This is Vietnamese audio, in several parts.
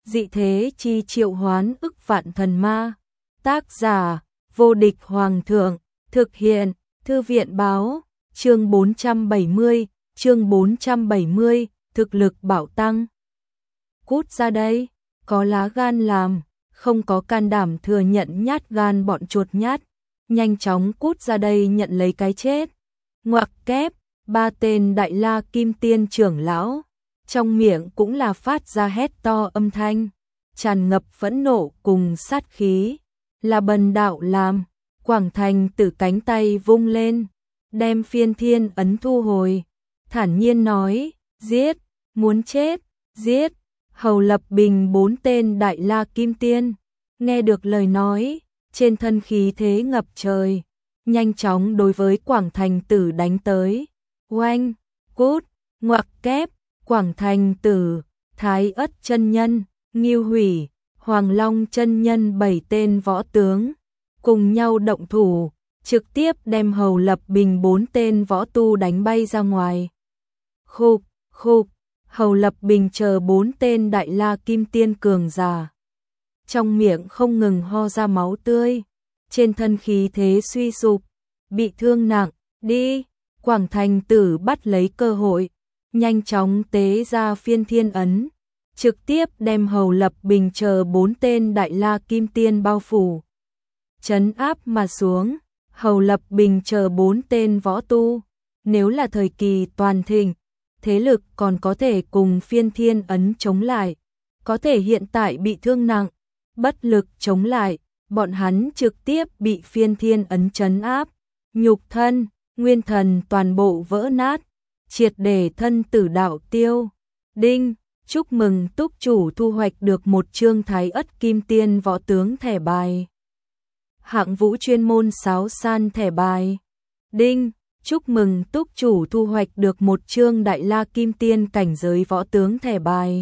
dị thế chi triệu hoán ức vạn thần ma. Tác giả, vô địch hoàng thượng, thực hiện, thư viện báo, chương 470, thực lực bảo tăng. Cút ra đây, có lá gan làm, không có can đảm thừa nhận nhát gan bọn chuột nhát, nhanh chóng cút ra đây nhận lấy cái chết. Ngoặc kép, ba tên Đại La Kim Tiên trưởng lão, trong miệng cũng là phát ra hét to âm thanh, tràn ngập phẫn nộ cùng sát khí. Là bần đạo làm. Quảng Thành Tử cánh tay vung lên, đem phiên thiên ấn thu hồi, thản nhiên nói, giết, muốn chết, giết. Hầu Lập Bình 4 tên Đại La Kim Tiên, nghe được lời nói, trên thân khí thế ngập trời, nhanh chóng đối với Quảng Thành Tử đánh tới. Oanh, cút, ngoặc kép, Quảng Thành Tử, Thái Ất chân nhân, Ngưu Hủy, Hoàng Long chân nhân 7 tên võ tướng, cùng nhau động thủ, trực tiếp đem Hầu Lập Bình 4 tên võ tu đánh bay ra ngoài. Khục, khục, Hầu Lập Bình chờ 4 tên Đại La Kim Tiên cường giả, trong miệng không ngừng ho ra máu tươi, trên thân khí thế suy sụp, bị thương nặng. Đi, Quảng Thành Tử bắt lấy cơ hội, nhanh chóng tế ra phiên thiên ấn, trực tiếp đem Hầu Lập Bình chờ 4 tên Đại La Kim Tiên bao phủ, trấn áp mà xuống. Hầu Lập Bình chờ 4 tên võ tu, nếu là thời kỳ toàn thịnh, thế lực còn có thể cùng phiên thiên ấn chống lại, có thể hiện tại bị thương nặng, bất lực chống lại, bọn hắn trực tiếp bị phiên thiên ấn trấn áp, nhục thân, nguyên thần toàn bộ vỡ nát, triệt để thân tử đạo tiêu. Đinh, chúc mừng túc chủ thu hoạch được một chương Thái Ất Kim Tiên võ tướng thẻ bài. Hạng vũ chuyên môn sáo san thẻ bài. Đinh, chúc mừng túc chủ thu hoạch được một chương Đại La Kim Tiên cảnh giới võ tướng thẻ bài.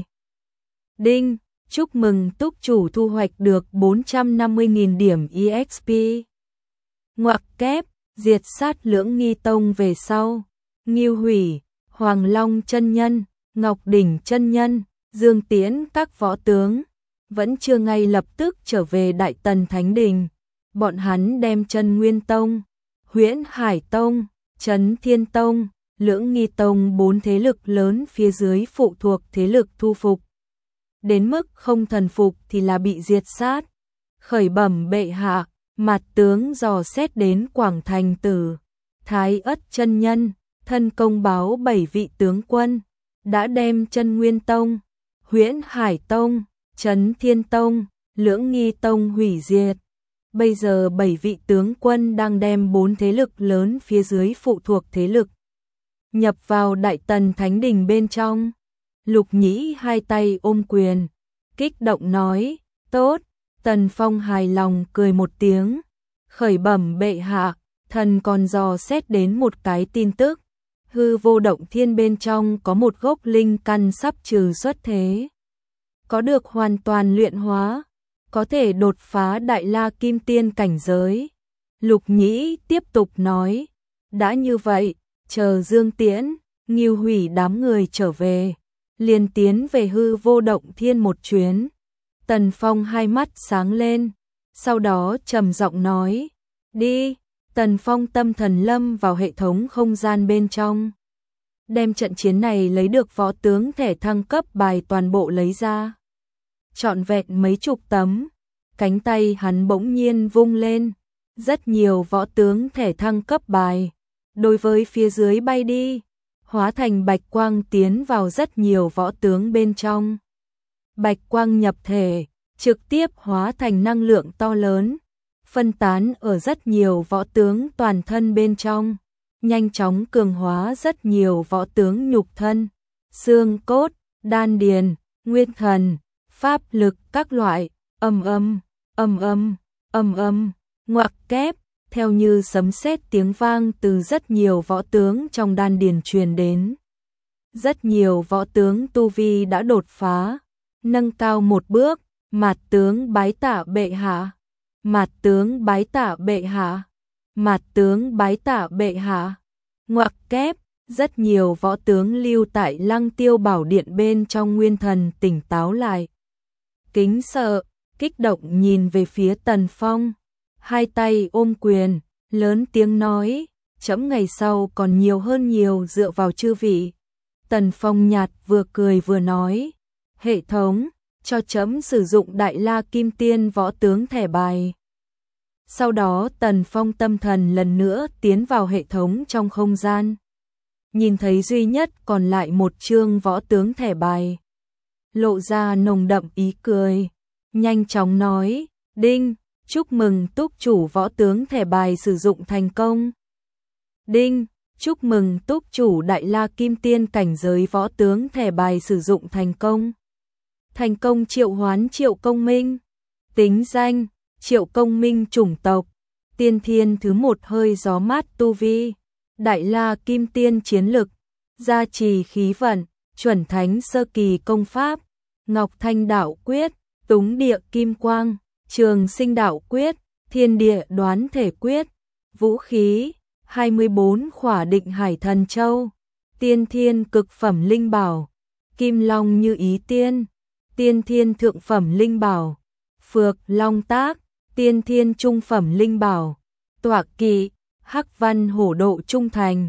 Đinh, chúc mừng túc chủ thu hoạch được 450.000 điểm EXP. Ngoặc kép, diệt sát Lưỡng Nghi Tông về sau, Ngưu Hủy, Hoàng Long chân nhân, Ngọc Đỉnh chân nhân, Dương Tiễn các võ tướng vẫn chưa ngay lập tức trở về Đại Tần Thánh Đình. Bọn hắn đem Chân Nguyên Tông, Huyễn Hải Tông, Trấn Thiên Tông, Lưỡng Nghi Tông 4 thế lực lớn phía dưới phụ thuộc thế lực thu phục. Đến mức không thần phục thì là bị diệt sát. Khởi bẩm bệ hạ, mặt tướng dò xét đến Quảng Thành Tử, Thái Ất chân nhân, thân công báo 7 vị tướng quân đã đem Chân Nguyên Tông, Huyễn Hải Tông, Trấn Thiên Tông, Lưỡng Nghi Tông hủy diệt. Bây giờ 7 vị tướng quân đang đem 4 thế lực lớn phía dưới phụ thuộc thế lực nhập vào Đại Tần Thánh Đình bên trong. Lục Nhĩ hai tay ôm quyền, kích động nói, tốt. Tần Phong hài lòng cười một tiếng, khởi bẩm bệ hạ, thần còn dò xét đến một cái tin tức, hư vô động thiên bên trong có một gốc linh căn sắp trừ xuất thế, có được hoàn toàn luyện hóa, có thể đột phá Đại La Kim Tiên cảnh giới. Lục Nhĩ tiếp tục nói, đã như vậy, chờ Dương Tiễn, Ngưu Hủy đám người trở về, liền tiến về hư vô động thiên một chuyến. Tần Phong hai mắt sáng lên, sau đó trầm giọng nói, đi. Tần Phong tâm thần lâm vào hệ thống không gian bên trong, đem trận chiến này lấy được võ tướng thẻ thăng cấp bài toàn bộ lấy ra, trọn vẹn mấy chục tấm. Cánh tay hắn bỗng nhiên vung lên, rất nhiều võ tướng thẻ thăng cấp bài đối với phía dưới bay đi, hóa thành bạch quang tiến vào rất nhiều võ tướng bên trong. Bạch quang nhập thể, trực tiếp hóa thành năng lượng to lớn, phân tán ở rất nhiều võ tướng toàn thân bên trong, nhanh chóng cường hóa rất nhiều võ tướng nhục thân, xương cốt, đan điền, nguyên thần, pháp lực các loại. Âm âm, âm âm, âm âm, ngoặc kép, theo như sấm sét tiếng vang từ rất nhiều võ tướng trong đan điền truyền đến. Rất nhiều võ tướng tu vi đã đột phá, nâng cao một bước. Mạt tướng bái tạ bệ hạ, mạt tướng bái tạ bệ hạ, mạt tướng bái tạ bệ hạ. Ngoặc kép, rất nhiều võ tướng lưu tại Lăng Tiêu Bảo Điện bên trong nguyên thần tỉnh táo lại. kính sợ, kích động nhìn về phía Tần Phong, hai tay ôm quyền, lớn tiếng nói, trẫm ngày sau còn nhiều hơn nhiều dựa vào chư vị. Tần Phong nhạt vừa cười vừa nói, hệ thống, cho trẫm sử dụng Đại La Kim Tiên võ tướng thẻ bài. Sau đó Tần Phong tâm thần lần nữa tiến vào hệ thống trong không gian. Nhìn thấy duy nhất còn lại một chương võ tướng thẻ bài. Lộ ra nồng đậm ý cười. Nhanh chóng nói, đinh, chúc mừng túc chủ võ tướng thẻ bài sử dụng thành công. Đinh, chúc mừng túc chủ Đại La Kim Tiên cảnh giới võ tướng thẻ bài sử dụng thành công. Thành công triệu hoán Triệu Công Minh. Tính danh, Triệu Công Minh chủng tộc, tiên thiên thứ 1 hơi gió mát tu vi, Đại La Kim Tiên chiến lực, gia trì khí vận, chuẩn thánh sơ kỳ công pháp, Ngọc Thanh đạo quyết, Túng địa kim quang, Trường sinh đạo quyết, Thiên địa đoán thể quyết, vũ khí, 24 khỏa định hải thần châu, tiên thiên cực phẩm linh bảo, Kim Long như ý tiên, tiên thiên thượng phẩm linh bảo, Phược Long tác, tiên thiên trung phẩm linh bảo, tọa kỵ, Hắc Văn hổ độ trung thành,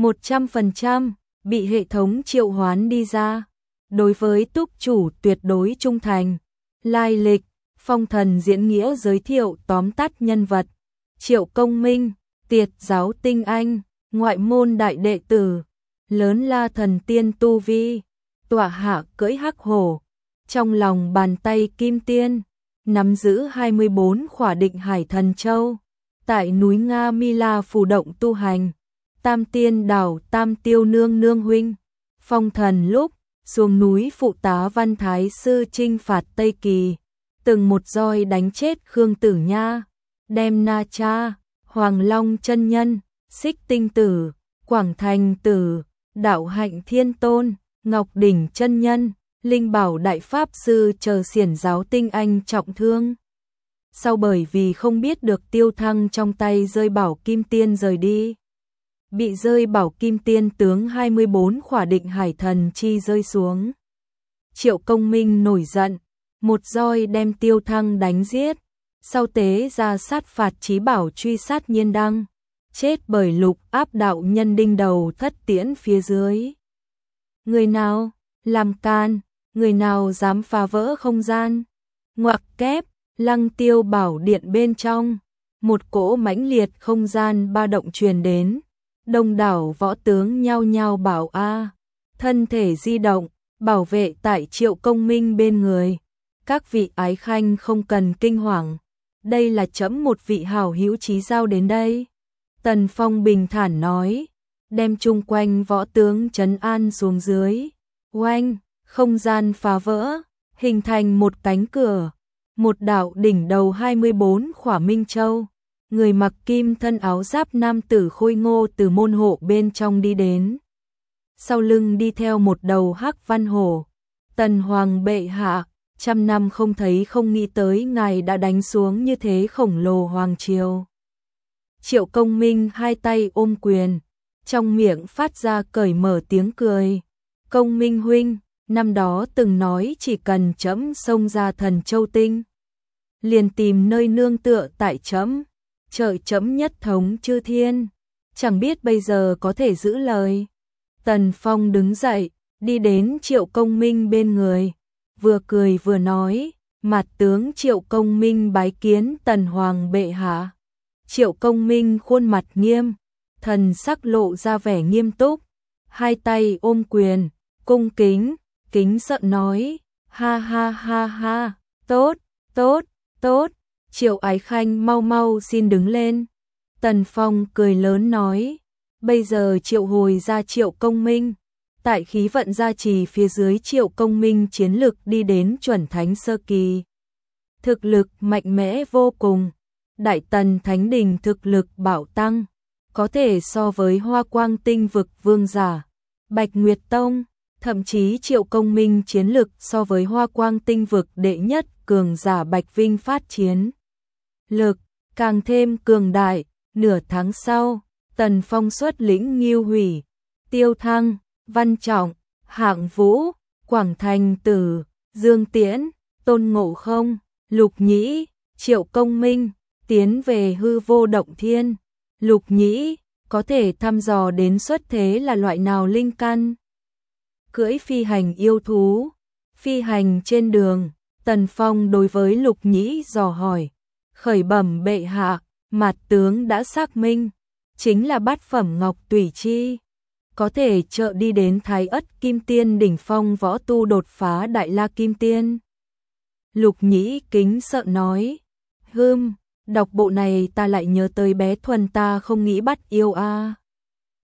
100% bị hệ thống triệu hoán đi ra. Đối với túc chủ tuyệt đối trung thành. Lai lịch, Phong Thần diễn nghĩa giới thiệu tóm tắt nhân vật. Triệu Công Minh, Tiệt giáo tinh anh, ngoại môn đại đệ tử, lớn La thần tiên tu vi, tọa hạ cưỡi hắc hổ, trong lòng bàn tay kim tiên, nắm giữ 24 khỏa định hải thần châu, tại núi Nga Mi La phù động tu hành, Tam Tiên đảo Tam Tiêu nương nương huynh, Phong Thần lúc xuống núi phụ tá Văn Thái sư chinh phạt Tây Kỳ, từng một roi đánh chết Khương Tử Nha, đem Na Cha, Hoàng Long chân nhân, Xích Tinh tử, Quảng Thành tử, Đạo Hạnh Thiên Tôn, Ngọc Đỉnh chân nhân, Linh Bảo đại pháp sư chờ xiển giáo tinh anh trọng thương. Sau bởi vì không biết được Tiêu Thăng trong tay rơi bảo kim tiên rời đi, bị rơi bảo kim tiên tướng 24 khỏa định hải thần chi rơi xuống. Triệu Công Minh nổi giận, một roi đem Tiêu Thăng đánh giết, sau tế ra sát phạt chí bảo truy sát Nhiên Đăng, chết bởi lục áp đạo nhân đinh đầu thất tiễn phía dưới. Người nào làm can, người nào dám phá vỡ không gian? Ngoặc kép, Lăng Tiêu bảo điện bên trong, một cỗ mãnh liệt không gian ba động truyền đến. Đông đảo võ tướng nhao nhao bảo a, thân thể di động, bảo vệ tại Triệu Công Minh bên người. Các vị ái khanh không cần kinh hoàng, đây là trẫm một vị hảo hữu chí giao đến đây. Tần Phong bình thản nói, đem chung quanh võ tướng trấn an xuống dưới. Oanh, không gian phá vỡ, hình thành một cánh cửa, một đạo đỉnh đầu 24 khỏa minh châu. Người mặc kim thân áo giáp nam tử khôi ngô từ môn hộ bên trong đi đến. Sau lưng đi theo một đầu hắc văn hổ. Tần Hoàng bệ hạ, 100 năm không thấy không nghĩ tới ngài đã đánh xuống như thế khổng lồ hoàng triều. Triệu Công Minh hai tay ôm quyền, trong miệng phát ra cởi mở tiếng cười. Công Minh huynh, năm đó từng nói chỉ cần trẫm xông ra Thần Châu Tinh, liền tìm nơi nương tựa tại trẫm, trợ trẫm nhất thống chư thiên, chẳng biết bây giờ có thể giữ lời. Tần Phong đứng dậy, đi đến Triệu Công Minh bên người, vừa cười vừa nói, mặt tướng Triệu Công Minh bái kiến Tần Hoàng bệ hạ. Triệu Công Minh khuôn mặt nghiêm, thần sắc lộ ra vẻ nghiêm túc, hai tay ôm quyền, cung kính, kính sợ nói, ha ha ha ha, tốt, tốt, tốt. Triệu ái khanh mau mau xin đứng lên. Tần Phong cười lớn nói, bây giờ triệu hồi ra Triệu Công Minh, tại khí vận gia trì phía dưới Triệu Công Minh chiến lực đi đến chuẩn thánh sơ kỳ. Thực lực mạnh mẽ vô cùng, Đại Tần Thánh Đình thực lực bảo tăng, có thể so với Hoa Quang Tinh vực vương giả, Bạch Nguyệt Tông, thậm chí Triệu Công Minh chiến lực so với Hoa Quang Tinh vực đệ nhất cường giả Bạch Vinh phát chiến. Lực càng thêm cường đại. Nửa tháng sau, Tần Phong xuất lĩnh Ngưu Hủy, Tiêu Thăng, Văn Trọng, Hạng Vũ, Quảng Thành Tử, Dương Tiễn, Tôn Ngộ Không, Lục Nhĩ, Triệu Công Minh, tiến về Hư Vô Động Thiên. Lục Nhĩ, có thể thăm dò đến xuất thế là loại nào linh căn? Cưỡi phi hành yêu thú, phi hành trên đường, Tần Phong đối với Lục Nhĩ dò hỏi, khởi bẩm bệ hạ, Mạt tướng đã xác minh, chính là bát phẩm ngọc tùy chi, có thể trợ đi đến Thái Ất Kim Tiên đỉnh phong võ tu đột phá Đại La Kim Tiên. Lục Nhĩ kính sợ nói, đọc bộ này ta lại nhớ tới bé Thuần ta không nghĩ bắt yêu a.